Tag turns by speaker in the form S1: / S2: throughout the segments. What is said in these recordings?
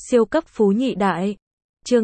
S1: Siêu cấp phú nhị đại. Chương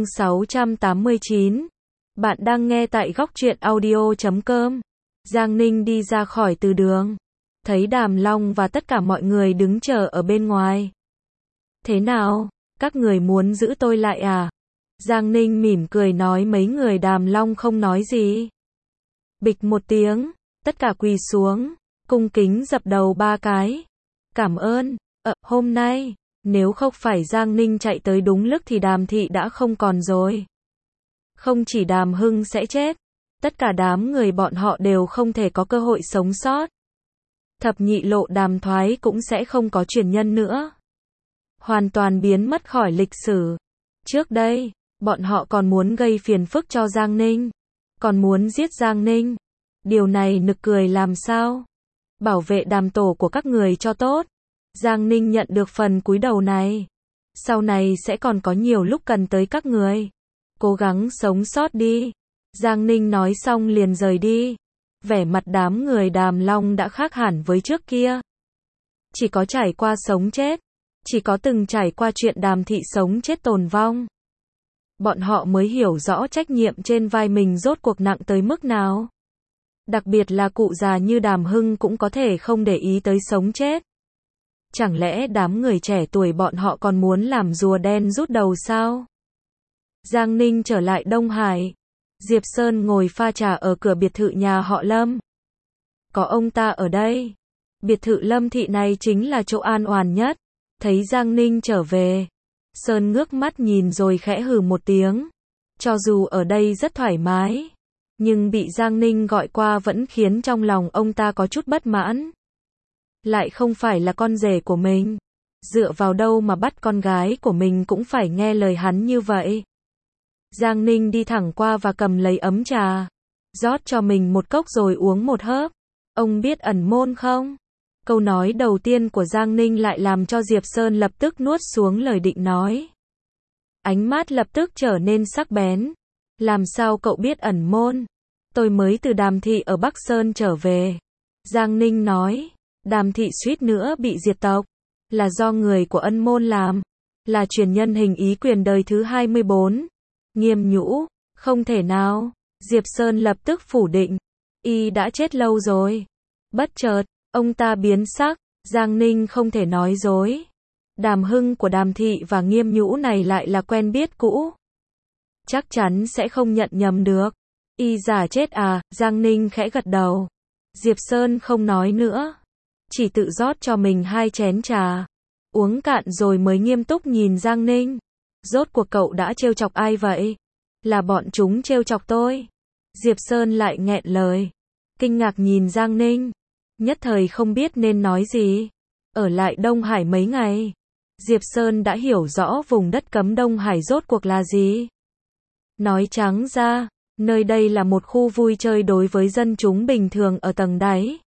S1: 689. Bạn đang nghe tại góc truyện audio.com. Giang Ninh đi ra khỏi từ đường. Thấy Đàm Long và tất cả mọi người đứng chờ ở bên ngoài. Thế nào? Các người muốn giữ tôi lại à? Giang Ninh mỉm cười nói. Mấy người Đàm Long không nói gì. Bịch một tiếng, tất cả quỳ xuống, cung kính dập đầu 3 cái. Cảm ơn. Hôm nay, nếu không phải Giang Ninh chạy tới đúng lúc thì Đàm Thị đã không còn rồi. Không chỉ Đàm Hưng sẽ chết, tất cả đám người bọn họ đều không thể có cơ hội sống sót. Thập nhị lộ Đàm Thoái cũng sẽ không có truyền nhân nữa. Hoàn toàn biến mất khỏi lịch sử. Trước đây, bọn họ còn muốn gây phiền phức cho Giang Ninh, còn muốn giết Giang Ninh. Điều này nực cười làm sao? Bảo vệ Đàm tổ của các người cho tốt. Giang Ninh nhận được phần cúi đầu này. Sau này sẽ còn có nhiều lúc cần tới các người. Cố gắng sống sót đi. Giang Ninh nói xong liền rời đi. Vẻ mặt đám người Đàm Long đã khác hẳn với trước kia. Chỉ có trải qua sống chết, chỉ có từng trải qua chuyện Đàm Thị sống chết tồn vong, bọn họ mới hiểu rõ trách nhiệm trên vai mình rốt cuộc nặng tới mức nào. Đặc biệt là cụ già như Đàm Hưng cũng có thể không để ý tới sống chết. Chẳng lẽ đám người trẻ tuổi bọn họ còn muốn làm rùa đen rút đầu sao? Giang Ninh trở lại Đông Hải. Diệp Sơn ngồi pha trà ở cửa biệt thự nhà họ Lâm. Có ông ta ở đây. Biệt thự Lâm Thị này chính là chỗ an toàn nhất. Thấy Giang Ninh trở về, Sơn ngước mắt nhìn rồi khẽ hừ một tiếng. Cho dù ở đây rất thoải mái, nhưng bị Giang Ninh gọi qua vẫn khiến trong lòng ông ta có chút bất mãn. Lại không phải là con rể của mình. Dựa vào đâu mà bắt con gái của mình cũng phải nghe lời hắn như vậy. Giang Ninh đi thẳng qua và cầm lấy ấm trà, rót cho mình một cốc rồi uống một hớp. Ông biết ẩn môn không? Câu nói đầu tiên của Giang Ninh lại làm cho Diệp Sơn lập tức nuốt xuống lời định nói. Ánh mắt lập tức trở nên sắc bén. Làm sao cậu biết ẩn môn? Tôi mới từ Đàm Thị ở Bắc Sơn trở về. Giang Ninh nói. Đàm Thị suýt nữa bị diệt tộc, là do người của Ân Môn làm, là truyền nhân hình ý quyền đời thứ 24. Nghiêm Nhũ, không thể nào. Diệp Sơn lập tức phủ định. Y đã chết lâu rồi. Bất chợt, ông ta biến sắc. Giang Ninh không thể nói dối. Đàm Hưng của Đàm Thị và Nghiêm Nhũ này lại là quen biết cũ. Chắc chắn sẽ không nhận nhầm được. Y giả chết à? Giang Ninh khẽ gật đầu. Diệp Sơn không nói nữa, chỉ tự rót cho mình 2 chén trà, uống cạn rồi mới nghiêm túc nhìn Giang Ninh. Rốt cuộc cậu đã trêu chọc ai vậy? Là bọn chúng trêu chọc tôi. Diệp Sơn lại nghẹn lời, kinh ngạc nhìn Giang Ninh, nhất thời không biết nên nói gì. Ở lại Đông Hải mấy ngày, Diệp Sơn đã hiểu rõ vùng đất cấm Đông Hải rốt cuộc là gì. Nói trắng ra, nơi đây là một khu vui chơi đối với dân chúng bình thường ở tầng đáy.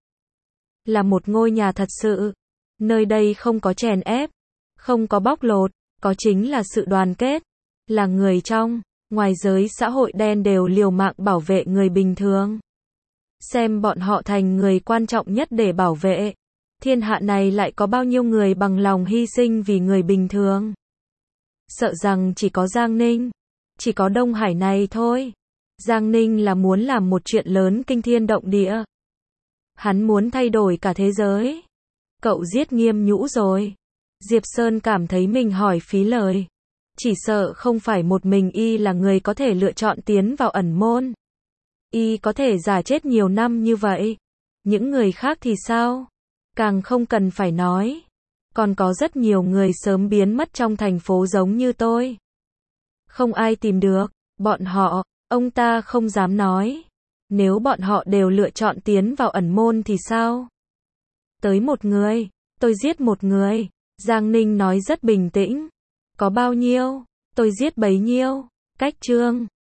S1: Là một ngôi nhà thật sự. Nơi đây không có chèn ép, không có bóc lột, có chính là sự đoàn kết. Là người trong, ngoài giới xã hội đen đều liều mạng bảo vệ người bình thường. Xem bọn họ thành người quan trọng nhất để bảo vệ. Thiên hạ này lại có bao nhiêu người bằng lòng hy sinh vì người bình thường. Sợ rằng chỉ có Giang Ninh, chỉ có Đông Hải này thôi. Giang Ninh là muốn làm một chuyện lớn kinh thiên động địa. Hắn muốn thay đổi cả thế giới. Cậu giết Nghiêm Nhũ rồi. Diệp Sơn cảm thấy mình hỏi phí lời. Chỉ sợ không phải một mình y là người có thể lựa chọn tiến vào ẩn môn. Y có thể giả chết nhiều năm như vậy. Những người khác thì sao? Càng không cần phải nói. Còn có rất nhiều người sớm biến mất trong thành phố giống như tôi. Không ai tìm được bọn họ. Ông ta không dám nói. Nếu bọn họ đều lựa chọn tiến vào ẩn môn thì sao? Tới một người, tôi giết một người. Giang Ninh nói rất bình tĩnh. Có bao nhiêu, tôi giết bấy nhiêu. Cách chương